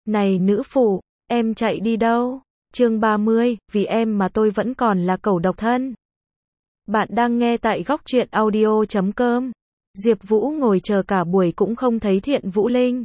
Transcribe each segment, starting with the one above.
Này nữ phụ, em chạy đi đâu? Chương 30, vì em mà tôi vẫn còn là cẩu độc thân. Bạn đang nghe tại góc truyện audio.com. Diệp Vũ ngồi chờ cả buổi cũng không thấy Thiện Vũ Linh.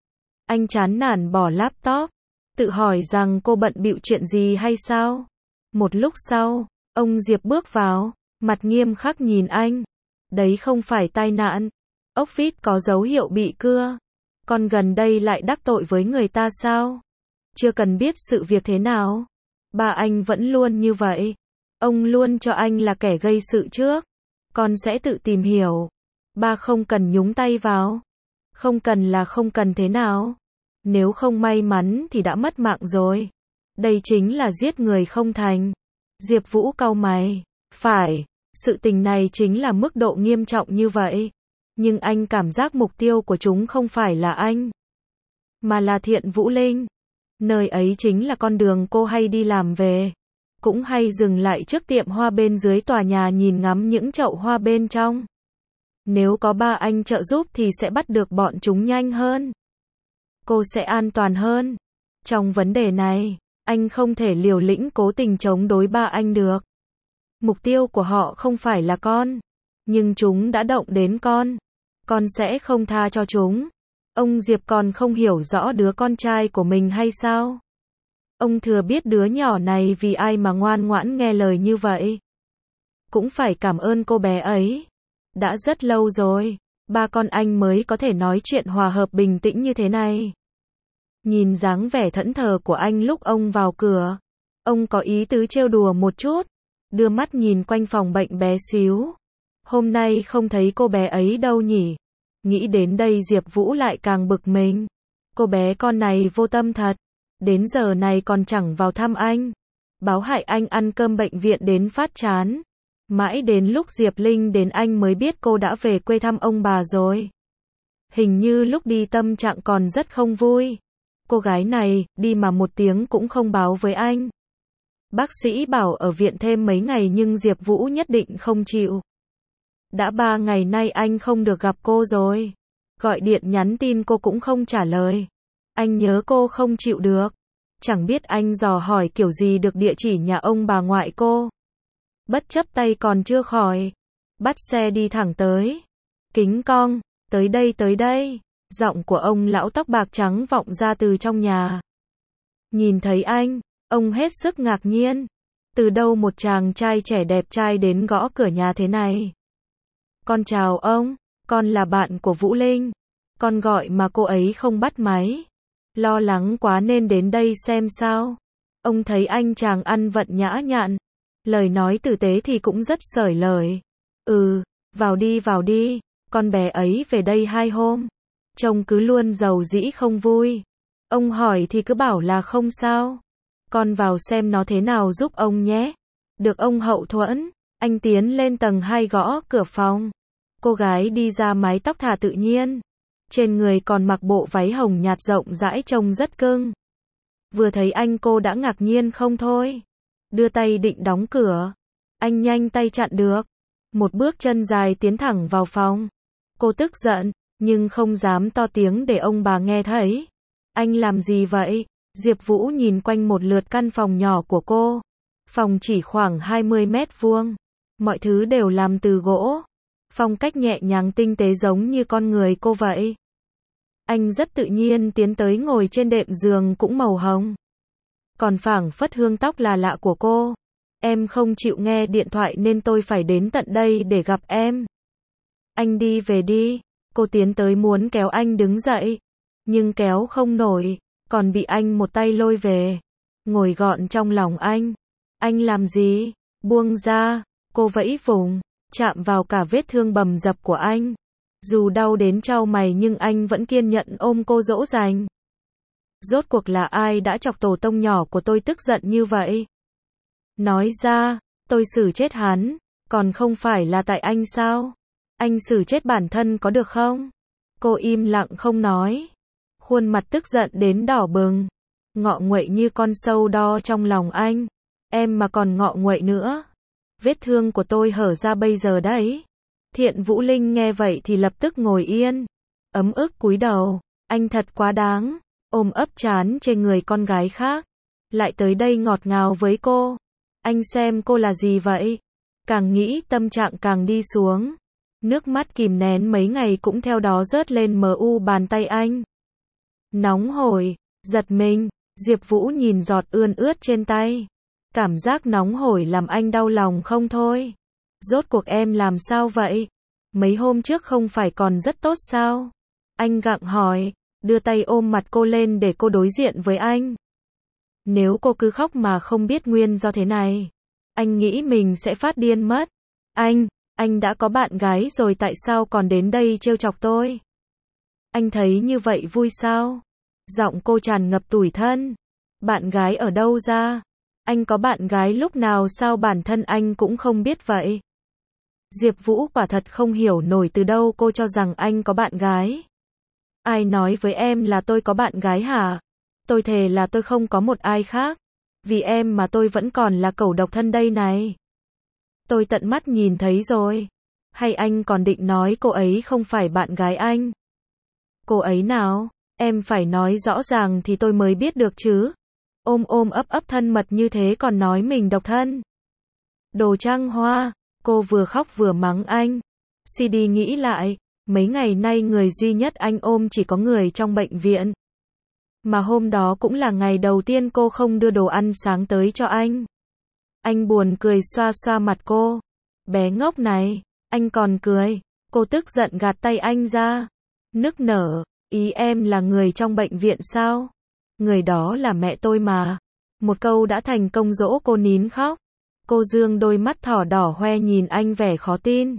Anh chán nản bỏ laptop, tự hỏi rằng cô bận bịu chuyện gì hay sao? Một lúc sau, ông Diệp bước vào, mặt nghiêm khắc nhìn anh. Đấy không phải tai nạn. Ốc vít có dấu hiệu bị cưa. Con gần đây lại đắc tội với người ta sao? Chưa cần biết sự việc thế nào. Ba anh vẫn luôn như vậy. Ông luôn cho anh là kẻ gây sự trước. Con sẽ tự tìm hiểu. Ba không cần nhúng tay vào. Không cần là không cần thế nào. Nếu không may mắn thì đã mất mạng rồi. Đây chính là giết người không thành. Diệp Vũ cau mày. Phải, sự tình này chính là mức độ nghiêm trọng như vậy. Nhưng anh cảm giác mục tiêu của chúng không phải là anh, mà là Thiện Vũ Linh. Nơi ấy chính là con đường cô hay đi làm về. Cũng hay dừng lại trước tiệm hoa bên dưới tòa nhà nhìn ngắm những chậu hoa bên trong. Nếu có ba anh trợ giúp thì sẽ bắt được bọn chúng nhanh hơn. Cô sẽ an toàn hơn. Trong vấn đề này, anh không thể liều lĩnh cố tình chống đối ba anh được. Mục tiêu của họ không phải là con. Nhưng chúng đã động đến con. Con sẽ không tha cho chúng. Ông Diệp còn không hiểu rõ đứa con trai của mình hay sao? Ông thừa biết đứa nhỏ này vì ai mà ngoan ngoãn nghe lời như vậy. Cũng phải cảm ơn cô bé ấy. Đã rất lâu rồi, ba con anh mới có thể nói chuyện hòa hợp bình tĩnh như thế này. Nhìn dáng vẻ thẫn thờ của anh lúc ông vào cửa, ông có ý tứ trêu đùa một chút, đưa mắt nhìn quanh phòng bệnh bé xíu. Hôm nay không thấy cô bé ấy đâu nhỉ? Nghĩ đến đây Diệp Vũ lại càng bực mình. Cô bé con này vô tâm thật. Đến giờ này còn chẳng vào thăm anh. Báo hại anh ăn cơm bệnh viện đến phát chán. Mãi đến lúc Diệp Linh đến anh mới biết cô đã về quê thăm ông bà rồi. Hình như lúc đi tâm trạng còn rất không vui. Cô gái này, đi mà một tiếng cũng không báo với anh. Bác sĩ bảo ở viện thêm mấy ngày nhưng Diệp Vũ nhất định không chịu. Đã 3 ngày nay anh không được gặp cô rồi. Gọi điện nhắn tin cô cũng không trả lời. Anh nhớ cô không chịu được. Chẳng biết anh dò hỏi kiểu gì được địa chỉ nhà ông bà ngoại cô. Bất chấp tay còn chưa khỏi. Bắt xe đi thẳng tới. Kính cong, tới đây tới đây. Giọng của ông lão tóc bạc trắng vọng ra từ trong nhà. Nhìn thấy anh, ông hết sức ngạc nhiên. Từ đâu một chàng trai trẻ đẹp trai đến gõ cửa nhà thế này? Con chào ông, con là bạn của Vũ Linh. Con gọi mà cô ấy không bắt máy. Lo lắng quá nên đến đây xem sao. Ông thấy anh chàng ăn vận nhã nhặn. Lời nói tử tế thì cũng rất xởi lời. Vào đi, con bé ấy về đây 2 hôm. Trông cứ luôn giàu dĩ không vui. Ông hỏi thì cứ bảo là không sao. Con vào xem nó thế nào giúp ông nhé. Được ông hậu thuẫn. Anh tiến lên tầng 2 gõ cửa phòng. Cô gái đi ra mái tóc thả tự nhiên. Trên người còn mặc bộ váy hồng nhạt rộng rãi trông rất cưng. Vừa thấy anh cô đã ngạc nhiên không thôi. Đưa tay định đóng cửa. Anh nhanh tay chặn được. Một bước chân dài tiến thẳng vào phòng. Cô tức giận, nhưng không dám to tiếng để ông bà nghe thấy. Anh làm gì vậy? Diệp Vũ nhìn quanh một lượt căn phòng nhỏ của cô. Phòng chỉ khoảng 20 mét vuông. Mọi thứ đều làm từ gỗ. Phong cách nhẹ nhàng tinh tế giống như con người cô vậy. Anh rất tự nhiên tiến tới ngồi trên đệm giường cũng màu hồng. Còn phảng phất hương tóc là lạ của cô. Em không chịu nghe điện thoại nên tôi phải đến tận đây để gặp em. Anh đi về đi. Cô tiến tới muốn kéo anh đứng dậy. Nhưng kéo không nổi. Còn bị anh một tay lôi về. Ngồi gọn trong lòng anh. Anh làm gì? Buông ra. Cô vẫy vùng. Chạm vào cả vết thương bầm dập của anh. Dù đau đến chau mày nhưng anh vẫn kiên nhẫn ôm cô dỗ dành. Rốt cuộc là ai đã chọc tổ tông nhỏ của tôi tức giận như vậy? Nói ra, tôi xử chết hắn, còn không phải là tại anh sao? Anh xử chết bản thân có được không? Cô im lặng không nói. Khuôn mặt tức giận đến đỏ bừng. Ngọ nguậy như con sâu đo trong lòng anh. Em mà còn ngọ nguậy nữa. Vết thương của tôi hở ra bây giờ đấy. Thiện Vũ Linh nghe vậy thì lập tức ngồi yên. Ấm ức cúi đầu. Anh thật quá đáng. ôm ấp chán trên người con gái khác, lại tới đây ngọt ngào với cô. Anh xem cô là gì vậy? Càng nghĩ tâm trạng càng đi xuống. Nước mắt kìm nén mấy ngày cũng theo đó rớt lên bàn tay anh. Nóng hổi, giật mình, Diệp Vũ nhìn giọt ươn ướt trên tay. Cảm giác nóng hổi làm anh đau lòng không thôi. Rốt cuộc em làm sao vậy? Mấy hôm trước không phải còn rất tốt sao? Anh gặng hỏi, đưa tay ôm mặt cô lên để cô đối diện với anh. Nếu cô cứ khóc mà không biết nguyên do thế này, anh nghĩ mình sẽ phát điên mất. Anh đã có bạn gái rồi tại sao còn đến đây trêu chọc tôi? Anh thấy như vậy vui sao? Giọng cô tràn ngập tủi thân. Bạn gái ở đâu ra? Anh có bạn gái lúc nào sao bản thân anh cũng không biết vậy? Diệp Vũ quả thật không hiểu nổi từ đâu cô cho rằng anh có bạn gái. Ai nói với em là tôi có bạn gái hả? Tôi thề là tôi không có một ai khác. Vì em mà tôi vẫn còn là cẩu độc thân đây này. Tôi tận mắt nhìn thấy rồi. Hay anh còn định nói cô ấy không phải bạn gái anh? Cô ấy nào? Em phải nói rõ ràng thì tôi mới biết được chứ. Ôm ấp thân mật như thế còn nói mình độc thân. Đồ trăng hoa, cô vừa khóc vừa mắng anh. Suy đi nghĩ lại, mấy ngày nay người duy nhất anh ôm chỉ có người trong bệnh viện. Mà hôm đó cũng là ngày đầu tiên cô không đưa đồ ăn sáng tới cho anh. Anh buồn cười xoa xoa mặt cô. Bé ngốc này, anh còn cười. Cô tức giận gạt tay anh ra. Nức nở, ý em là người trong bệnh viện sao? Người đó là mẹ tôi mà. Một câu đã thành công dỗ cô nín khóc. Cô dương đôi mắt thỏ đỏ hoe nhìn anh vẻ khó tin.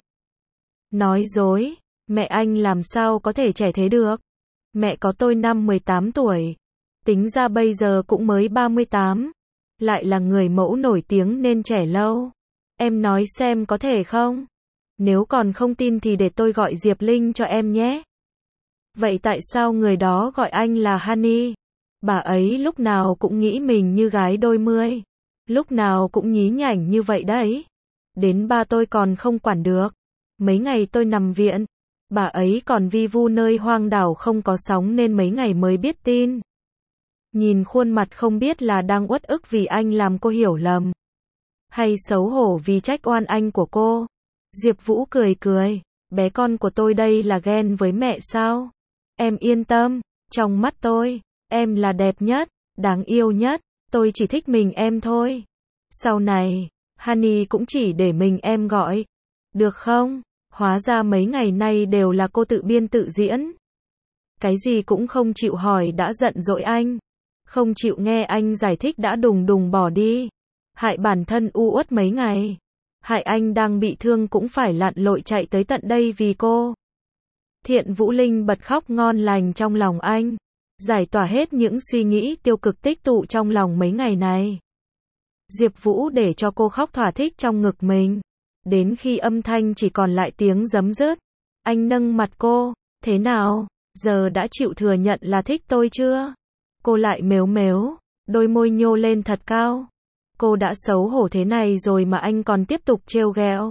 Nói dối, mẹ anh làm sao có thể trẻ thế được? Mẹ có tôi năm 18 tuổi. Tính ra bây giờ cũng mới 38. Lại là người mẫu nổi tiếng nên trẻ lâu. Em nói xem có thể không? Nếu còn không tin thì để tôi gọi Diệp Linh cho em nhé. Vậy tại sao người đó gọi anh là Honey? Bà ấy lúc nào cũng nghĩ mình như gái đôi mươi. Lúc nào cũng nhí nhảnh như vậy đấy. Đến ba tôi còn không quản được. Mấy ngày tôi nằm viện, bà ấy còn vi vu nơi hoang đảo không có sóng nên mấy ngày mới biết tin. Nhìn khuôn mặt không biết là đang uất ức vì anh làm cô hiểu lầm, hay xấu hổ vì trách oan anh của cô. Diệp Vũ cười cười, bé con của tôi đây là ghen với mẹ sao? Em yên tâm, trong mắt tôi, em là đẹp nhất, đáng yêu nhất, tôi chỉ thích mình em thôi. Sau này, Honey cũng chỉ để mình em gọi. Được không? Hóa ra mấy ngày nay đều là cô tự biên tự diễn. Cái gì cũng không chịu hỏi đã giận dỗi anh. Không chịu nghe anh giải thích đã đùng đùng bỏ đi. Hại bản thân u uất mấy ngày. Hại anh đang bị thương cũng phải lặn lội chạy tới tận đây vì cô. Thiện Vũ Linh bật khóc ngon lành trong lòng anh. Giải tỏa hết những suy nghĩ tiêu cực tích tụ trong lòng mấy ngày này. Diệp Vũ để cho cô khóc thỏa thích trong ngực mình. Đến khi âm thanh chỉ còn lại tiếng giấm dứt, anh nâng mặt cô, thế nào, giờ đã chịu thừa nhận là thích tôi chưa? Cô lại mếu mếu, đôi môi nhô lên thật cao. Cô đã xấu hổ thế này rồi mà anh còn tiếp tục trêu ghẹo.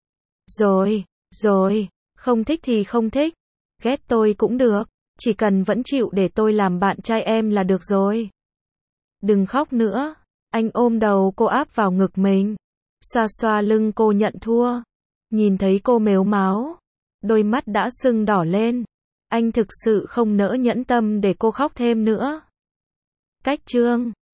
Rồi, không thích thì không thích, ghét tôi cũng được, chỉ cần vẫn chịu để tôi làm bạn trai em là được rồi. Đừng khóc nữa, anh ôm đầu cô áp vào ngực mình. Xoa xoa lưng cô nhận thua. Nhìn thấy cô mếu máo, đôi mắt đã sưng đỏ lên. Anh thực sự không nỡ nhẫn tâm để cô khóc thêm nữa. Cách chương